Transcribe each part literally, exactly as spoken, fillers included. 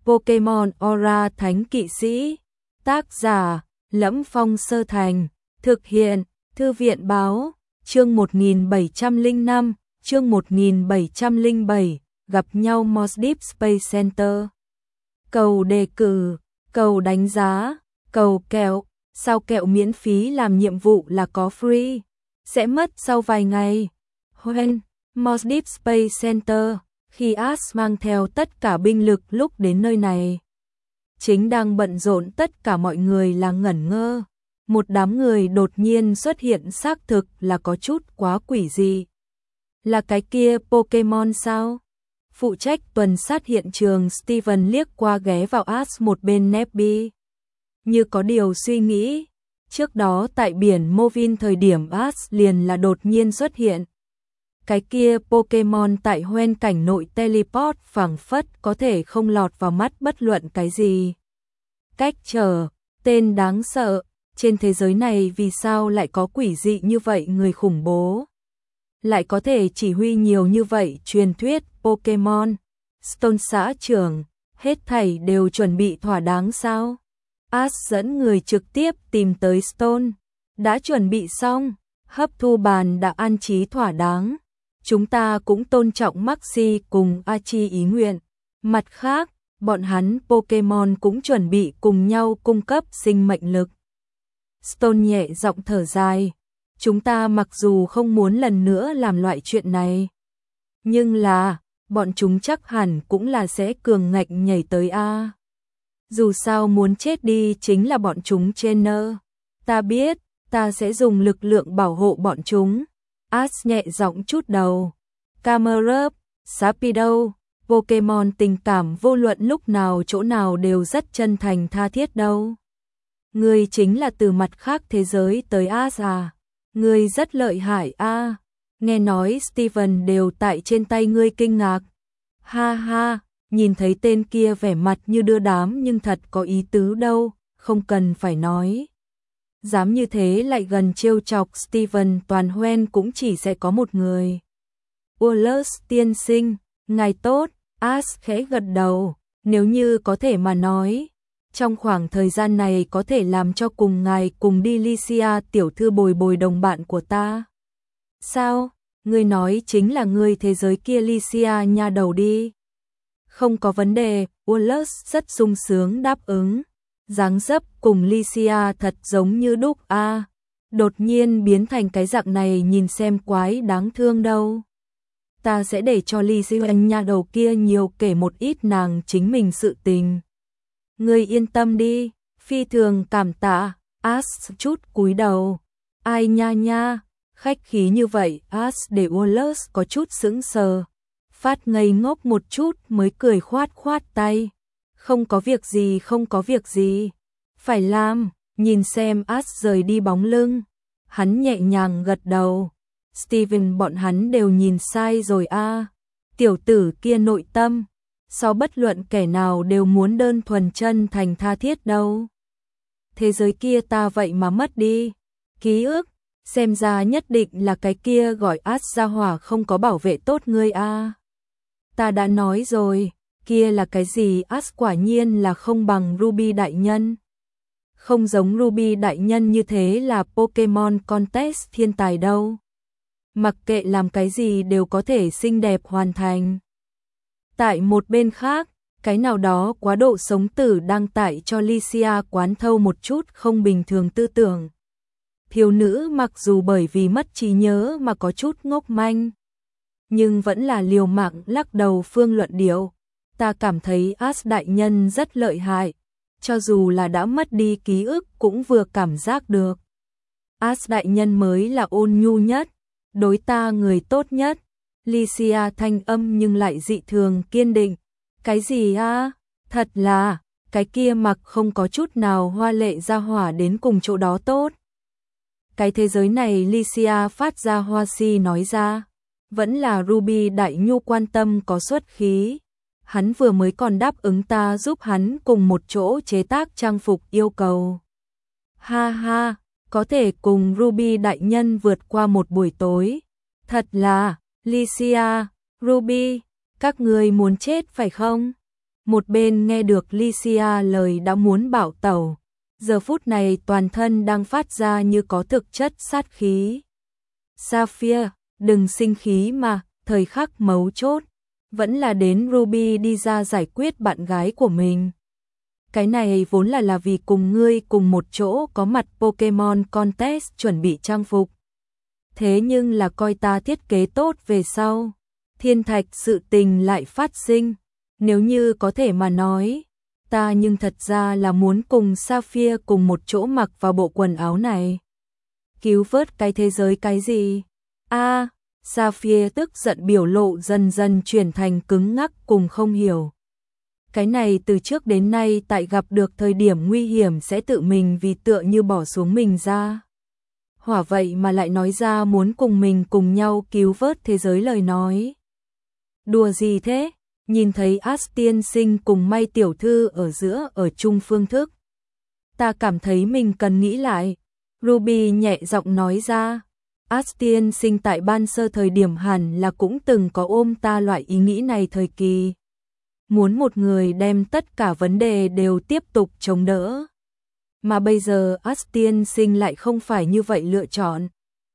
Pokemon Aura Thánh Kỵ Sĩ. Tác giả: Lẫm Phong Sơ Thành. Thực hiện: Thư viện báo. Chương một nghìn bảy trăm lẻ năm, chương một nghìn bảy trăm lẻ bảy, gặp nhau Mos Deep Space Center. Cầu đề cử, cầu đánh giá, cầu kẹo, sao kẹo miễn phí làm nhiệm vụ là có free, sẽ mất sau vài ngày. When Mos Deep Space Center, khi Ash mang theo tất cả binh lực lúc đến nơi này, chính đang bận rộn, tất cả mọi người là ngẩn ngơ. Một đám người đột nhiên xuất hiện, xác thực là có chút quá quỷ dị. Là cái kia Pokemon sao? Phụ trách tuần sát hiện trường Steven liếc qua ghé vào Ash một bên Nebby, như có điều suy nghĩ. Trước đó tại biển Movin thời điểm Ash liền là đột nhiên xuất hiện. Cái kia Pokemon tại hoen cảnh nội teleport phảng phất có thể không lọt vào mắt bất luận cái gì. Cách trở, tên đáng sợ. Trên thế giới này vì sao lại có quỷ dị như vậy người khủng bố? Lại có thể chỉ huy nhiều như vậy truyền thuyết Pokemon? Stone xã trưởng, hết thảy đều chuẩn bị thỏa đáng sao? Ash dẫn người trực tiếp tìm tới Stone. Đã chuẩn bị xong, hấp thu bàn đã an trí thỏa đáng. Chúng ta cũng tôn trọng Maxi cùng Archie ý nguyện. Mặt khác, bọn hắn Pokemon cũng chuẩn bị cùng nhau cung cấp sinh mệnh lực. Stone nhẹ giọng thở dài. Chúng ta mặc dù không muốn lần nữa làm loại chuyện này, nhưng là, bọn chúng chắc hẳn cũng là sẽ cường ngạnh nhảy tới a. Dù sao muốn chết đi chính là bọn chúng trainer. Ta biết, ta sẽ dùng lực lượng bảo hộ bọn chúng. Ash nhẹ giọng chút đầu. Camerupt, Sapido, Pokemon tình cảm vô luận lúc nào chỗ nào đều rất chân thành tha thiết đâu. Ngươi chính là từ mặt khác thế giới tới Ash à? Ngươi rất lợi hại a. À. Nghe nói Steven đều tại trên tay ngươi kinh ngạc. Ha ha, nhìn thấy tên kia vẻ mặt như đưa đám nhưng thật có ý tứ đâu, không cần phải nói. Dám như thế lại gần trêu chọc Steven, toàn hoen cũng chỉ sẽ có một người. Wallace tiên sinh, ngài tốt. Ash khẽ gật đầu. Nếu như có thể mà nói, trong khoảng thời gian này có thể làm cho cùng ngài cùng đi Lycia tiểu thư bồi bồi đồng bạn của ta. Sao? Ngươi nói chính là ngươi thế giới kia Lycia nha đầu đi. Không có vấn đề, Wallace rất sung sướng đáp ứng. Dáng dấp cùng Lycia thật giống như đúc a. À, đột nhiên biến thành cái dạng này nhìn xem quái đáng thương đâu. Ta sẽ để cho Lycia nha đầu kia nhiều kể một ít nàng chính mình sự tình. Ngươi yên tâm đi, phi thường cảm tạ. Ash chút cúi đầu. Ai nha nha, khách khí như vậy. Ash để Wallace có chút sững sờ, phát ngây ngốc một chút mới cười khoát khoát tay. Không có việc gì, không có việc gì. Phải làm. Nhìn xem Ash rời đi bóng lưng, hắn nhẹ nhàng gật đầu. Steven bọn hắn đều nhìn sai rồi a. À. Tiểu tử kia nội tâm so bất luận kẻ nào đều muốn đơn thuần chân thành tha thiết đâu. Thế giới kia ta vậy mà mất đi ký ức, xem ra nhất định là cái kia gọi Ash ra hỏa không có bảo vệ tốt ngươi a. À. Ta đã nói rồi, kia là cái gì? Ash quả nhiên là không bằng Ruby đại nhân. Không giống Ruby đại nhân như thế là Pokemon Contest thiên tài đâu. Mặc kệ làm cái gì đều có thể xinh đẹp hoàn thành. Tại một bên khác, cái nào đó quá độ sống tử đang tại cho Lycia quán thâu một chút không bình thường tư tưởng. Thiếu nữ mặc dù bởi vì mất trí nhớ mà có chút ngốc manh, nhưng vẫn là liều mạng lắc đầu phương luận điệu. Ta cảm thấy Ash đại nhân rất lợi hại, cho dù là đã mất đi ký ức cũng vừa cảm giác được. Ash đại nhân mới là ôn nhu nhất, đối ta người tốt nhất. Lycia thanh âm nhưng lại dị thường kiên định. Cái gì a? À? Thật là, cái kia mặc không có chút nào hoa lệ ra hỏa đến cùng chỗ đó tốt. Cái thế giới này Lycia phát ra hoa si nói ra. Vẫn là Ruby đại nhu quan tâm có xuất khí. Hắn vừa mới còn đáp ứng ta giúp hắn cùng một chỗ chế tác trang phục yêu cầu. Ha ha, có thể cùng Ruby đại nhân vượt qua một buổi tối. Thật là, Lycia, Ruby, các người muốn chết phải không? Một bên nghe được Lycia lời đã muốn bảo tẩu, giờ phút này toàn thân đang phát ra như có thực chất sát khí. Sapphire, đừng sinh khí mà, thời khắc mấu chốt, vẫn là đến Ruby đi ra giải quyết bạn gái của mình. Cái này vốn là là vì cùng ngươi cùng một chỗ có mặt Pokemon Contest chuẩn bị trang phục. Thế nhưng là coi ta thiết kế tốt về sau, thiên thạch sự tình lại phát sinh. Nếu như có thể mà nói, ta nhưng thật ra là muốn cùng Sapphire cùng một chỗ mặc vào bộ quần áo này. Cứu vớt cái thế giới cái gì? A, à, Sapphire tức giận biểu lộ dần dần chuyển thành cứng ngắc cùng không hiểu. Cái này từ trước đến nay tại gặp được thời điểm nguy hiểm sẽ tự mình vì tựa như bỏ xuống mình ra. Hỏa vậy mà lại nói ra muốn cùng mình cùng nhau cứu vớt thế giới lời nói. Đùa gì thế? Nhìn thấy Ash tiên sinh cùng May tiểu thư ở giữa ở chung phương thức. Ta cảm thấy mình cần nghĩ lại. Ruby nhẹ giọng nói ra. Ash tiên sinh tại ban sơ thời điểm hẳn là cũng từng có ôm ta loại ý nghĩ này thời kỳ. Muốn một người đem tất cả vấn đề đều tiếp tục chống đỡ. Mà bây giờ Ash tiên sinh lại không phải như vậy lựa chọn.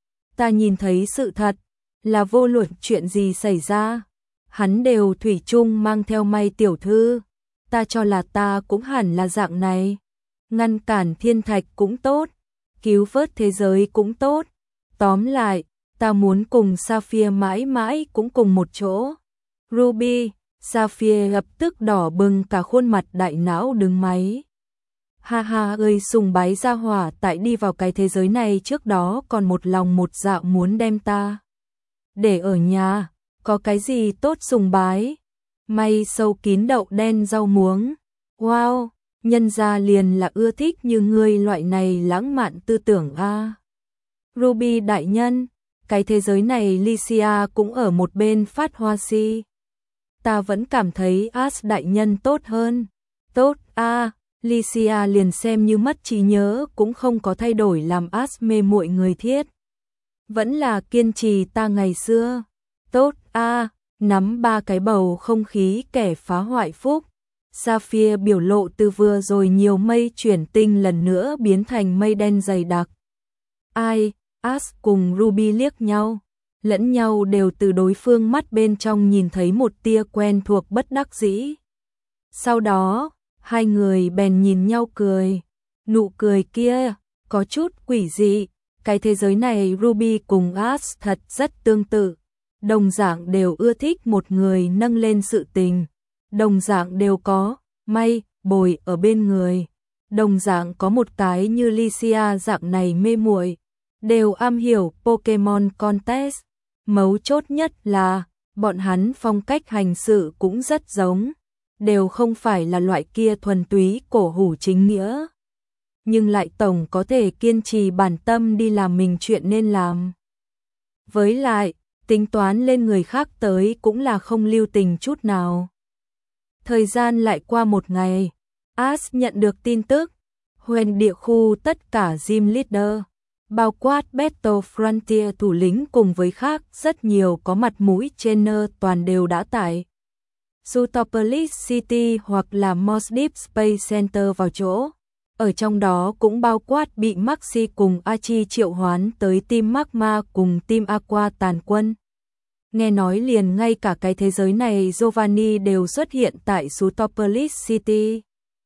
Ta nhìn thấy sự thật, là vô luận chuyện gì xảy ra, hắn đều thủy chung mang theo May tiểu thư. Ta cho là ta cũng hẳn là dạng này. Ngăn cản thiên thạch cũng tốt, cứu vớt thế giới cũng tốt. Tóm lại, ta muốn cùng Sapphire mãi mãi cũng cùng một chỗ. Ruby, Sapphire lập tức đỏ bừng cả khuôn mặt đại não đứng máy. Ha ha ơi, sùng bái gia hỏa tại đi vào cái thế giới này trước đó còn một lòng một dạ muốn đem ta để ở nhà, có cái gì tốt sùng bái. May sâu kín đậu đen rau muống. Wow, nhân gia liền là ưa thích như ngươi loại này lãng mạn tư tưởng a. À. Ruby đại nhân, cái thế giới này Lycia cũng ở một bên phát hoa si. Ta vẫn cảm thấy Ash đại nhân tốt hơn. Tốt a, à, Lycia liền xem như mất trí nhớ cũng không có thay đổi làm Ash mê muội người thiết. Vẫn là kiên trì ta ngày xưa. Tốt a, à, nắm ba cái bầu không khí kẻ phá hoại phúc. Sapphire biểu lộ từ vừa rồi nhiều mây chuyển tinh lần nữa biến thành mây đen dày đặc. Ai, Ash cùng Ruby liếc nhau, lẫn nhau đều từ đối phương mắt bên trong nhìn thấy một tia quen thuộc bất đắc dĩ. Sau đó, hai người bèn nhìn nhau cười. Nụ cười kia, có chút quỷ dị. Cái thế giới này Ruby cùng Ash thật rất tương tự. Đồng dạng đều ưa thích một người nâng lên sự tình. Đồng dạng đều có May, bồi ở bên người. Đồng dạng có một cái như Lycia dạng này mê muội, đều am hiểu Pokemon Contest. Mấu chốt nhất là, bọn hắn phong cách hành sự cũng rất giống. Đều không phải là loại kia thuần túy cổ hủ chính nghĩa. Nhưng lại tổng có thể kiên trì bản tâm đi làm mình chuyện nên làm. Với lại, tính toán lên người khác tới cũng là không lưu tình chút nào. Thời gian lại qua một ngày, Ash nhận được tin tức, huyền địa khu tất cả gym leader, bao quát Battle Frontier thủ lĩnh cùng với khác rất nhiều có mặt mũi trainer toàn đều đã tải Sootopolis City hoặc là Mos Deep Space Center vào chỗ. Ở trong đó cũng bao quát bị Maxi cùng Archie triệu hoán tới team Magma cùng team Aqua tàn quân. Nghe nói liền ngay cả cái thế giới này Giovanni đều xuất hiện tại Sootopolis City.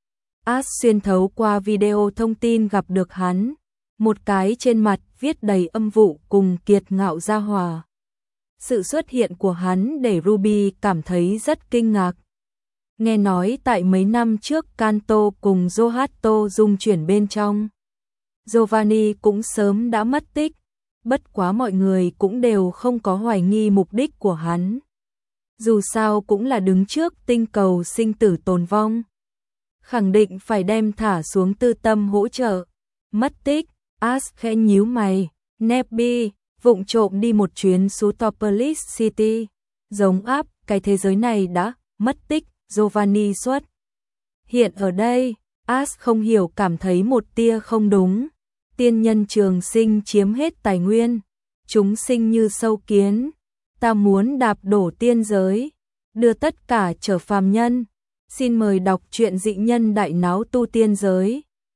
Ash xuyên thấu qua video thông tin gặp được hắn, một cái trên mặt viết đầy âm vụ cùng kiệt ngạo gia hòa. Sự xuất hiện của hắn để Ruby cảm thấy rất kinh ngạc. Nghe nói tại mấy năm trước Kanto cùng Yohato dung chuyển bên trong, Giovanni cũng sớm đã mất tích. Bất quá mọi người cũng đều không có hoài nghi mục đích của hắn. Dù sao cũng là đứng trước tinh cầu sinh tử tồn vong. Khẳng định phải đem thả xuống tư tâm hỗ trợ. Mất tích, Ash khẽ nhíu mày. Nebby, vụng trộm đi một chuyến Sootopolis City. Giống áp, cái thế giới này đã mất tích, Giovanni xuất hiện ở đây. Ash không hiểu cảm thấy một tia không đúng. Tiên nhân trường sinh chiếm hết tài nguyên, chúng sinh như sâu kiến, ta muốn đạp đổ tiên giới, đưa tất cả trở phàm nhân. Xin mời đọc truyện Dị nhân đại náo tu tiên giới.